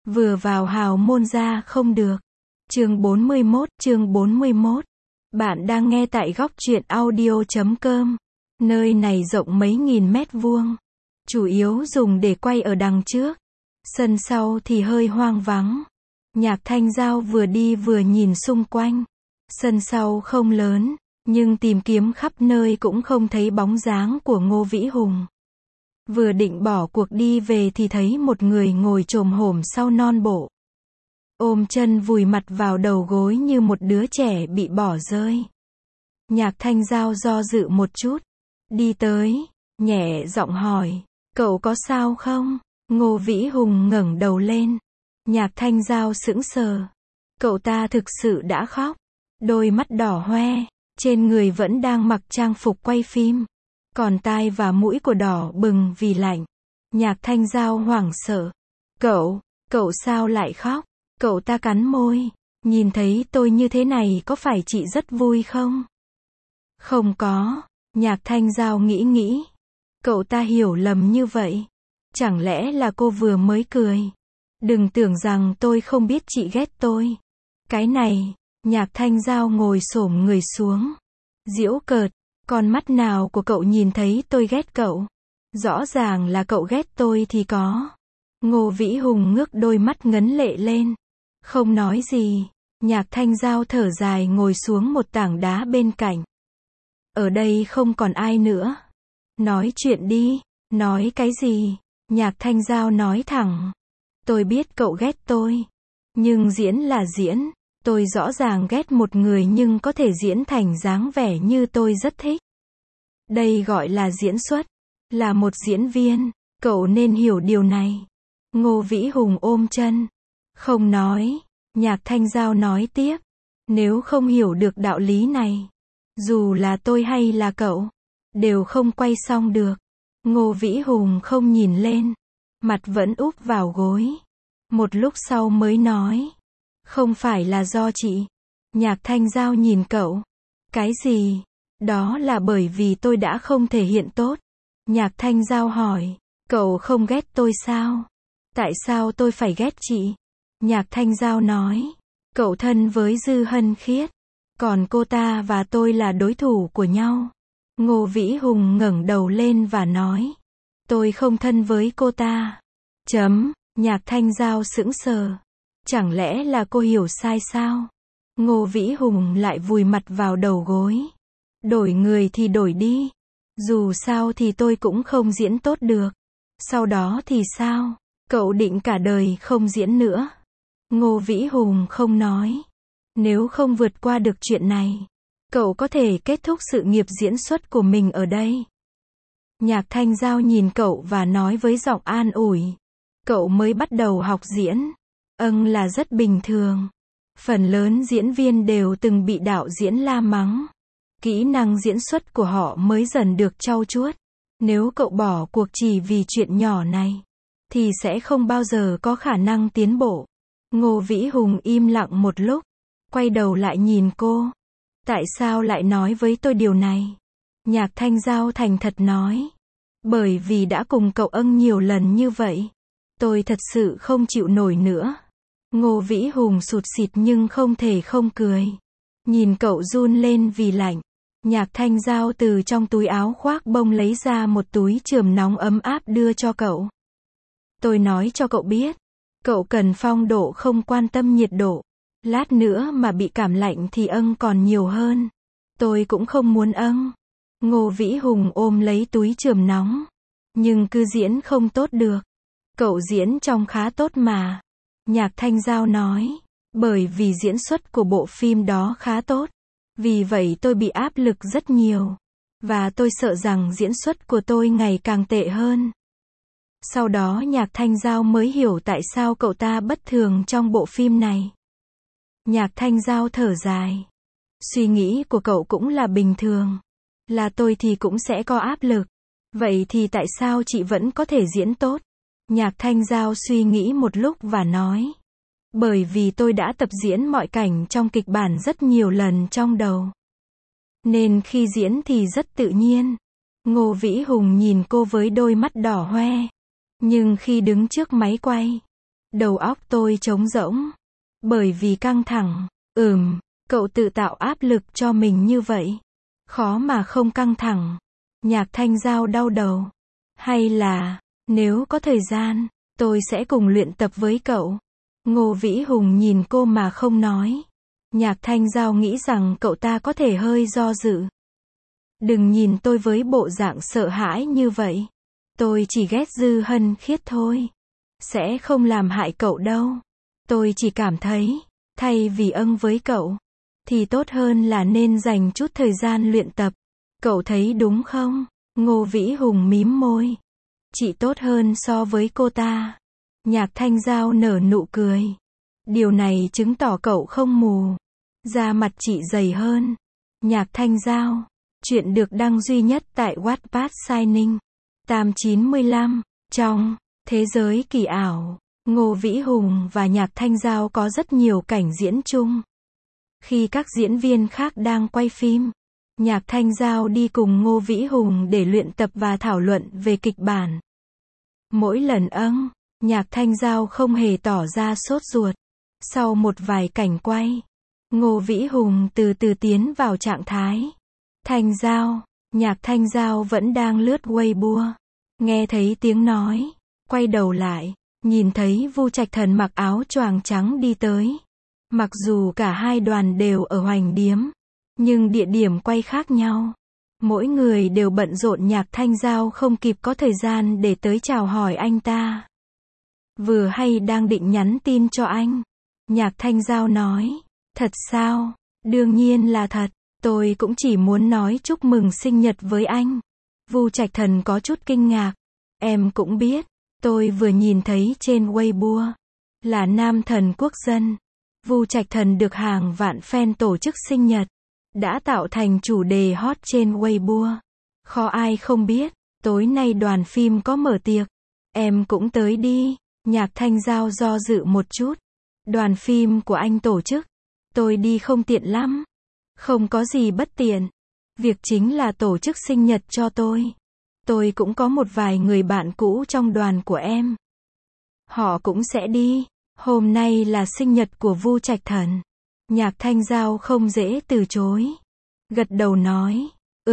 Vừa vào hào môn ra không được. Chương 41. Bạn đang nghe tại góc truyện audio.com. Nơi này rộng mấy nghìn mét vuông. Chủ yếu dùng để quay ở đằng trước. Sân sau thì hơi hoang vắng. Nhạc Thanh Giao vừa đi vừa nhìn xung quanh. Sân sau không lớn, nhưng tìm kiếm khắp nơi cũng không thấy bóng dáng của Ngô Vĩ Hùng. Vừa định bỏ cuộc đi về thì thấy một người ngồi chồm hổm sau non bộ. Ôm chân vùi mặt vào đầu gối như một đứa trẻ bị bỏ rơi. Nhạc Thanh Giao do dự một chút. Đi tới, nhẹ giọng hỏi, cậu có sao không? Ngô Vĩ Hùng ngẩng đầu lên. Nhạc Thanh Giao sững sờ. Cậu ta thực sự đã khóc. Đôi mắt đỏ hoe, trên người vẫn đang mặc trang phục quay phim. Còn tai và mũi của đỏ bừng vì lạnh. Nhạc Thanh Giao hoảng sợ. Cậu sao lại khóc? Cậu ta cắn môi. Nhìn thấy tôi như thế này có phải chị rất vui không? Không có. Nhạc Thanh Giao nghĩ. Cậu ta hiểu lầm như vậy. Chẳng lẽ là cô vừa mới cười? Đừng tưởng rằng tôi không biết chị ghét tôi. Cái này, Nhạc Thanh Giao ngồi xổm người xuống. Giễu cợt, con mắt nào của cậu nhìn thấy tôi ghét cậu? Rõ ràng là cậu ghét tôi thì có. Ngô Vĩ Hùng ngước đôi mắt ngấn lệ lên. Không nói gì. Nhạc Thanh Giao thở dài ngồi xuống một tảng đá bên cạnh. Ở đây không còn ai nữa. Nói chuyện đi. Nói cái gì? Nhạc Thanh Giao nói thẳng. Tôi biết cậu ghét tôi. Nhưng diễn là diễn. Tôi rõ ràng ghét một người nhưng có thể diễn thành dáng vẻ như tôi rất thích. Đây gọi là diễn xuất. Là một diễn viên. Cậu nên hiểu điều này. Ngô Vĩ Hùng ôm chân. Không nói. Nhạc Thanh Giao nói tiếp. Nếu không hiểu được đạo lý này, dù là tôi hay là cậu, đều không quay xong được. Ngô Vĩ Hùng không nhìn lên. Mặt vẫn úp vào gối. Một lúc sau mới nói. Không phải là do chị. Nhạc Thanh Giao nhìn cậu. Cái gì? Đó là bởi vì tôi đã không thể hiện tốt. Nhạc Thanh Giao hỏi. Cậu không ghét tôi sao? Tại sao tôi phải ghét chị? Nhạc Thanh Giao nói. Cậu thân với Dư Hân Khiết. Còn cô ta và tôi là đối thủ của nhau. Ngô Vĩ Hùng ngẩng đầu lên và nói. Tôi không thân với cô ta. Nhạc Thanh Giao sững sờ. Chẳng lẽ là cô hiểu sai sao? Ngô Vĩ Hùng lại vùi mặt vào đầu gối. Đổi người thì đổi đi. Dù sao thì tôi cũng không diễn tốt được. Sau đó thì sao? Cậu định cả đời không diễn nữa. Ngô Vĩ Hùng không nói. Nếu không vượt qua được chuyện này, cậu có thể kết thúc sự nghiệp diễn xuất của mình ở đây. Nhạc Thanh Giao nhìn cậu và nói với giọng an ủi. Cậu mới bắt đầu học diễn. Là rất bình thường. Phần lớn diễn viên đều từng bị đạo diễn la mắng. Kỹ năng diễn xuất của họ mới dần được trau chuốt. Nếu cậu bỏ cuộc chỉ vì chuyện nhỏ này, thì sẽ không bao giờ có khả năng tiến bộ. Ngô Vĩ Hùng im lặng một lúc. Quay đầu lại nhìn cô. Tại sao lại nói với tôi điều này? Nhạc Thanh Giao thành thật nói. Bởi vì đã cùng cậu nhiều lần như vậy. Tôi thật sự không chịu nổi nữa. Ngô Vĩ Hùng sụt sịt nhưng không thể không cười. Nhìn cậu run lên vì lạnh. Nhạc Thanh Giao từ trong túi áo khoác bông lấy ra một túi chườm nóng ấm áp đưa cho cậu. Tôi nói cho cậu biết. Cậu cần phong độ không quan tâm nhiệt độ. Lát nữa mà bị cảm lạnh thì còn nhiều hơn. Tôi cũng không muốn Ngô Vĩ Hùng ôm lấy túi chườm nóng. Nhưng cứ diễn không tốt được. Cậu diễn trông khá tốt mà. Nhạc Thanh Giao nói. Bởi vì diễn xuất của bộ phim đó khá tốt. Vì vậy tôi bị áp lực rất nhiều. Và tôi sợ rằng diễn xuất của tôi ngày càng tệ hơn. Sau đó Nhạc Thanh Giao mới hiểu tại sao cậu ta bất thường trong bộ phim này. Nhạc Thanh Giao thở dài. Suy nghĩ của cậu cũng là bình thường. Là tôi thì cũng sẽ có áp lực. Vậy thì tại sao chị vẫn có thể diễn tốt? Nhạc Thanh Giao suy nghĩ một lúc và nói. Bởi vì tôi đã tập diễn mọi cảnh trong kịch bản rất nhiều lần trong đầu. Nên khi diễn thì rất tự nhiên. Ngô Vĩ Hùng nhìn cô với đôi mắt đỏ hoe. Nhưng khi đứng trước máy quay, Đầu óc tôi trống rỗng. Bởi vì căng thẳng. Cậu tự tạo áp lực cho mình như vậy. Khó mà không căng thẳng. Nhạc Thanh Giao đau đầu. Hay là, nếu có thời gian, tôi sẽ cùng luyện tập với cậu. Ngô Vĩ Hùng nhìn cô mà không nói. Nhạc Thanh Giao nghĩ rằng cậu ta có thể hơi do dự. Đừng nhìn tôi với bộ dạng sợ hãi như vậy. Tôi chỉ ghét Dư Hân Khiết thôi. Sẽ không làm hại cậu đâu. Tôi chỉ cảm thấy, thay vì với cậu, thì tốt hơn là nên dành chút thời gian luyện tập. Cậu thấy đúng không? Ngô Vĩ Hùng mím môi. Chị tốt hơn so với cô ta. Nhạc Thanh Giao nở nụ cười. Điều này chứng tỏ cậu không mù. Da mặt chị dày hơn. Nhạc Thanh Giao. Chuyện được đăng duy nhất tại Wattpad Signing. 895. Trong thế giới kỳ ảo, Ngô Vĩ Hùng và Nhạc Thanh Giao có rất nhiều cảnh diễn chung. Khi các diễn viên khác đang quay phim, Nhạc Thanh Giao đi cùng Ngô Vĩ Hùng để luyện tập và thảo luận về kịch bản. Mỗi lần Nhạc Thanh Giao không hề tỏ ra sốt ruột. Sau một vài cảnh quay, Ngô Vĩ Hùng từ từ tiến vào trạng thái. Thanh Giao, Nhạc Thanh Giao vẫn đang lướt Weibo. Nghe thấy tiếng nói, quay đầu lại, nhìn thấy Vu Trạch Thần mặc áo choàng trắng đi tới. Mặc dù cả hai đoàn đều ở Hoành Điếm, nhưng địa điểm quay khác nhau. Mỗi người đều bận rộn, Nhạc Thanh Giao không kịp có thời gian để tới chào hỏi anh ta. Vừa hay đang định nhắn tin cho anh. Nhạc Thanh Giao nói, thật sao? Đương nhiên là thật, tôi cũng chỉ muốn nói chúc mừng sinh nhật với anh. Vu Trạch Thần có chút kinh ngạc. Em cũng biết, tôi vừa nhìn thấy trên Weibo, là nam thần quốc dân. Vu Trạch Thần được hàng vạn fan tổ chức sinh nhật, đã tạo thành chủ đề hot trên Weibo. Khó ai không biết, tối nay đoàn phim có mở tiệc. Em cũng tới đi. Nhạc Thanh Giao do dự một chút. Đoàn phim của anh tổ chức, tôi đi không tiện lắm. Không có gì bất tiện. Việc chính là tổ chức sinh nhật cho tôi. Tôi cũng có một vài người bạn cũ trong đoàn của em. Họ cũng sẽ đi. Hôm nay là sinh nhật của Vu Trạch Thần. Nhạc Thanh Giao không dễ từ chối. Gật đầu nói,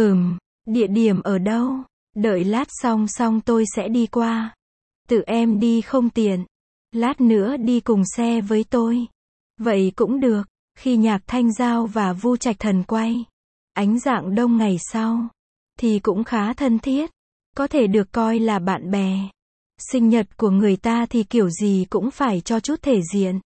địa điểm ở đâu? Đợi lát xong tôi sẽ đi qua. Tự em đi không tiện. Lát nữa đi cùng xe với tôi. Vậy cũng được. Khi Nhạc Thanh Giao và Vu Trạch Thần quay Ánh Dạng Đông ngày sau, thì cũng khá thân thiết. Có thể được coi là bạn bè. Sinh nhật của người ta thì kiểu gì cũng phải cho chút thể diện.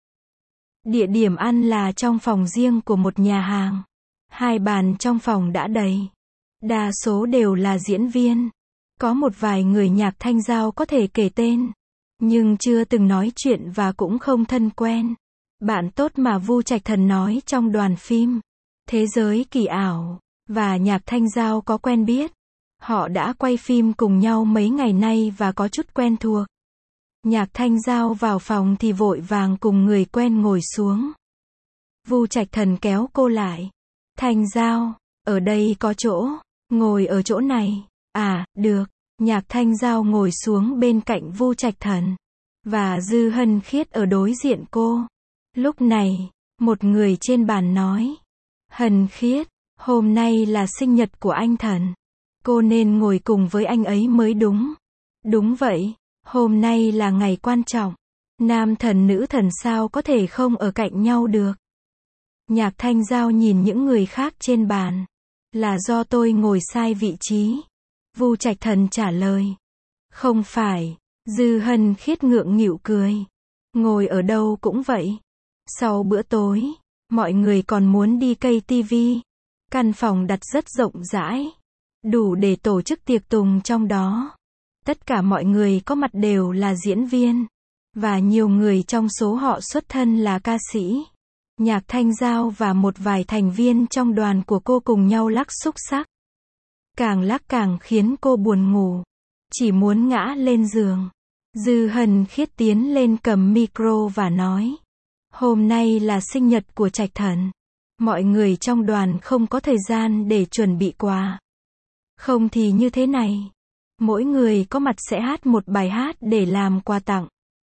Địa điểm ăn là trong phòng riêng của một nhà hàng. Hai bàn trong phòng đã đầy. Đa số đều là diễn viên. Có một vài người Nhạc Thanh Giao có thể kể tên, nhưng chưa từng nói chuyện và cũng không thân quen. Bạn tốt mà Vu Trạch Thần nói trong đoàn phim Thế giới kỳ ảo, và Nhạc Thanh Giao có quen biết. Họ đã quay phim cùng nhau mấy ngày nay và có chút quen thuộc. Nhạc Thanh Giao vào phòng thì vội vàng cùng người quen ngồi xuống. Vu Trạch Thần kéo cô lại. Thanh Giao, ở đây có chỗ, ngồi ở chỗ này. À, được. Nhạc Thanh Giao ngồi xuống bên cạnh Vu Trạch Thần. Và Dư Hân Khiết ở đối diện cô. Lúc này, một người trên bàn nói. Hân Khiết, hôm nay là sinh nhật của anh Thần. Cô nên ngồi cùng với anh ấy mới đúng. Đúng vậy, hôm nay là ngày quan trọng. Nam thần nữ thần sao có thể không ở cạnh nhau được. Nhạc Thanh Giao nhìn những người khác trên bàn. Là do tôi ngồi sai vị trí. Vu Trạch Thần trả lời. Không phải. Dư Hân Khiết ngượng nghịu cười. Ngồi ở đâu cũng vậy. Sau bữa tối, mọi người còn muốn đi cây tivi. Căn phòng đặt rất rộng rãi. Đủ để tổ chức tiệc tùng trong đó. Tất cả mọi người có mặt đều là diễn viên. Và nhiều người trong số họ xuất thân là ca sĩ. Nhạc Thanh Giao và một vài thành viên trong đoàn của cô cùng nhau lắc xúc xắc. Càng lắc càng khiến cô buồn ngủ. Chỉ muốn ngã lên giường. Dư Hân Khiết tiến lên cầm micro và nói. Hôm nay là sinh nhật của Trạch Thần. Mọi người trong đoàn không có thời gian để chuẩn bị quà. Không thì như thế này. Mỗi người có mặt sẽ hát một bài hát để làm quà tặng.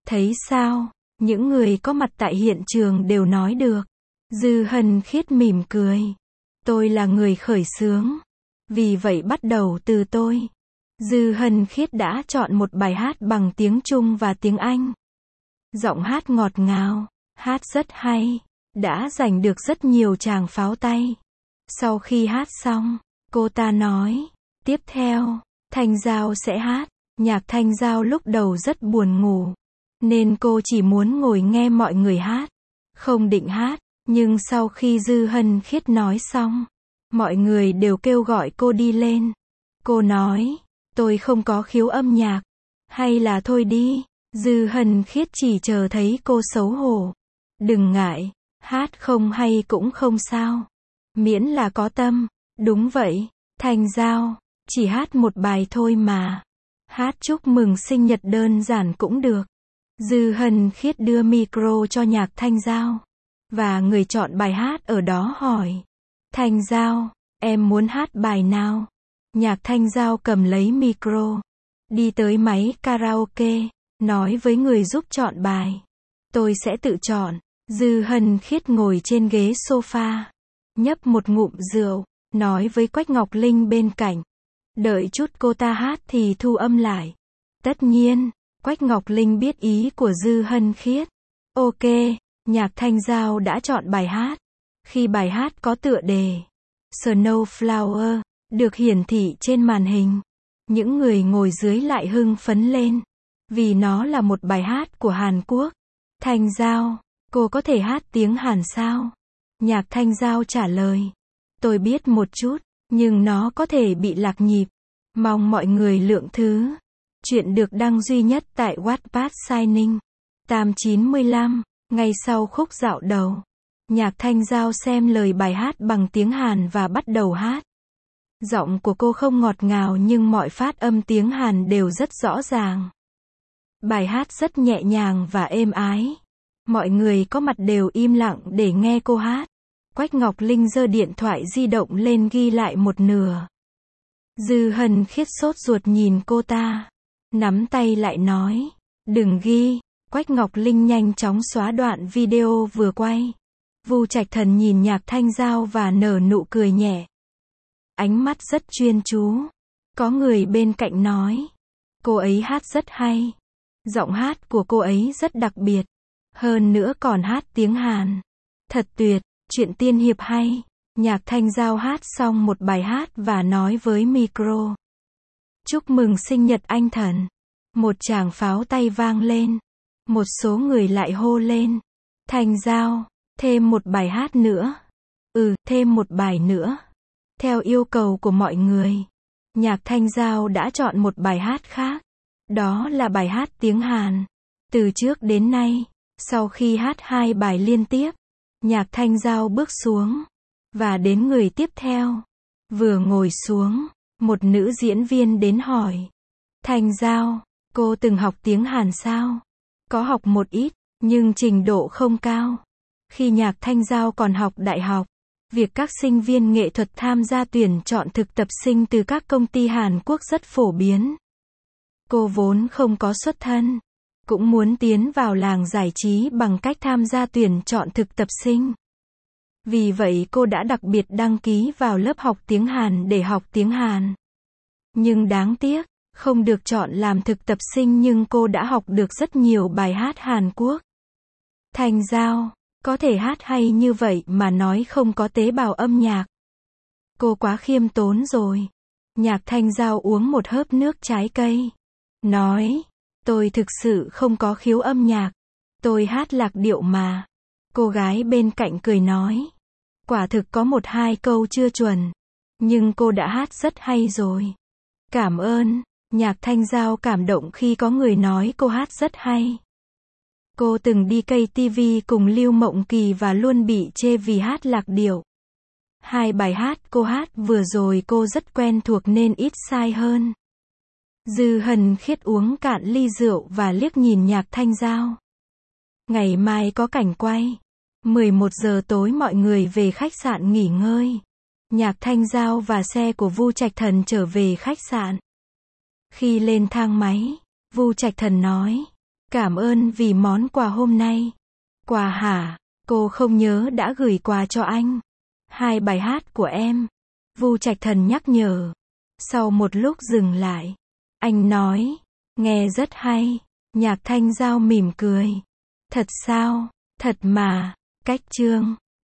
Thấy sao? Những người có mặt tại hiện trường đều nói được. Dư Hân Khiết mỉm cười. Tôi là người khởi xướng. Vì vậy bắt đầu từ tôi. Dư Hân Khiết đã chọn một bài hát bằng tiếng Trung và tiếng Anh. Giọng hát ngọt ngào, hát rất hay, đã giành được rất nhiều tràng pháo tay. Sau khi hát xong, cô ta nói, tiếp theo, Thanh Giao sẽ hát. Nhạc Thanh Giao lúc đầu rất buồn ngủ, nên cô chỉ muốn ngồi nghe mọi người hát, không định hát, nhưng sau khi Dư Hân Khiết nói xong, mọi người đều kêu gọi cô đi lên. Cô nói, tôi không có khiếu âm nhạc, hay là thôi đi. Dư Hân Khiết chỉ chờ thấy cô xấu hổ. Đừng ngại, hát không hay cũng không sao. Miễn là có tâm. Đúng vậy, Thanh Giao, chỉ hát một bài thôi mà. Hát chúc mừng sinh nhật đơn giản cũng được. Dư Hân Khiết đưa micro cho Nhạc Thanh Giao. Và người chọn bài hát ở đó hỏi. Thanh Giao, em muốn hát bài nào? Nhạc Thanh Giao cầm lấy micro, đi tới máy karaoke, nói với người giúp chọn bài. Tôi sẽ tự chọn. Dư Hân Khiết ngồi trên ghế sofa, nhấp một ngụm rượu, nói với Quách Ngọc Linh bên cạnh. Đợi chút cô ta hát thì thu âm lại. Tất nhiên, Quách Ngọc Linh biết ý của Dư Hân Khiết. Ok, Nhạc Thanh Giao đã chọn bài hát. Khi bài hát có tựa đề Snowflower được hiển thị trên màn hình, những người ngồi dưới lại hưng phấn lên, vì nó là một bài hát của Hàn Quốc. Thanh Giao, cô có thể hát tiếng Hàn sao? Nhạc Thanh Giao trả lời. Tôi biết một chút, nhưng nó có thể bị lạc nhịp. Mong mọi người lượng thứ. Chuyện được đăng duy nhất tại Wattpad Signing. 895, ngay sau khúc dạo đầu. Nhạc Thanh Giao xem lời bài hát bằng tiếng Hàn và bắt đầu hát. Giọng của cô không ngọt ngào nhưng mọi phát âm tiếng Hàn đều rất rõ ràng. Bài hát rất nhẹ nhàng và êm ái. Mọi người có mặt đều im lặng để nghe cô hát. Quách Ngọc Linh giơ điện thoại di động lên ghi lại một nửa. Dư Hân Khiết sốt ruột nhìn cô ta. Nắm tay lại nói. Đừng ghi. Quách Ngọc Linh nhanh chóng xóa đoạn video vừa quay. Vu Trạch Thần nhìn Nhạc Thanh Giao và nở nụ cười nhẹ. Ánh mắt rất chuyên chú. Có người bên cạnh nói. Cô ấy hát rất hay. Giọng hát của cô ấy rất đặc biệt. Hơn nữa còn hát tiếng Hàn. Thật tuyệt, chuyện tiên hiệp hay. Nhạc Thanh Giao hát xong một bài hát và nói với micro. Chúc mừng sinh nhật anh Thần. Một tràng pháo tay vang lên. Một số người lại hô lên. Thanh Giao, thêm một bài hát nữa. Thêm một bài nữa. Theo yêu cầu của mọi người, Nhạc Thanh Giao đã chọn một bài hát khác. Đó là bài hát tiếng Hàn. Từ trước đến nay, sau khi hát 2 bài liên tiếp, Nhạc Thanh Giao bước xuống, và đến người tiếp theo. Vừa ngồi xuống, một nữ diễn viên đến hỏi. Thanh Giao, cô từng học tiếng Hàn sao? Có học một ít, nhưng trình độ không cao. Khi Nhạc Thanh Giao còn học đại học, việc các sinh viên nghệ thuật tham gia tuyển chọn thực tập sinh từ các công ty Hàn Quốc rất phổ biến. Cô vốn không có xuất thân, cũng muốn tiến vào làng giải trí bằng cách tham gia tuyển chọn thực tập sinh. Vì vậy cô đã đặc biệt đăng ký vào lớp học tiếng Hàn để học tiếng Hàn. Nhưng đáng tiếc, không được chọn làm thực tập sinh nhưng cô đã học được rất nhiều bài hát Hàn Quốc. Thanh Giao, có thể hát hay như vậy mà nói không có tế bào âm nhạc. Cô quá khiêm tốn rồi. Nhạc Thanh Giao uống một hớp nước trái cây. Nói, tôi thực sự không có khiếu âm nhạc. Tôi hát lạc điệu mà. Cô gái bên cạnh cười nói. Quả thực có 1-2 câu chưa chuẩn. Nhưng cô đã hát rất hay rồi. Cảm ơn. Nhạc Thanh Giao cảm động khi có người nói cô hát rất hay. Cô từng đi KTV cùng Lưu Mộng Kỳ và luôn bị chê vì hát lạc điệu. 2 bài hát cô hát vừa rồi cô rất quen thuộc nên ít sai hơn. Dư Hân Khiết uống cạn ly rượu và liếc nhìn Nhạc Thanh Giao. Ngày mai có cảnh quay. 11 giờ tối mọi người về khách sạn nghỉ ngơi. Nhạc Thanh Giao và xe của Vu Trạch Thần trở về khách sạn. Khi lên thang máy, Vu Trạch Thần nói. Cảm ơn vì món quà hôm nay. Quà hả? Cô không nhớ đã gửi quà cho anh. 2 bài hát của em. Vu Trạch Thần nhắc nhở. Sau một lúc dừng lại, anh nói, nghe rất hay. Nhạc Thanh Giao mỉm cười. Thật sao? Thật mà. Cách chương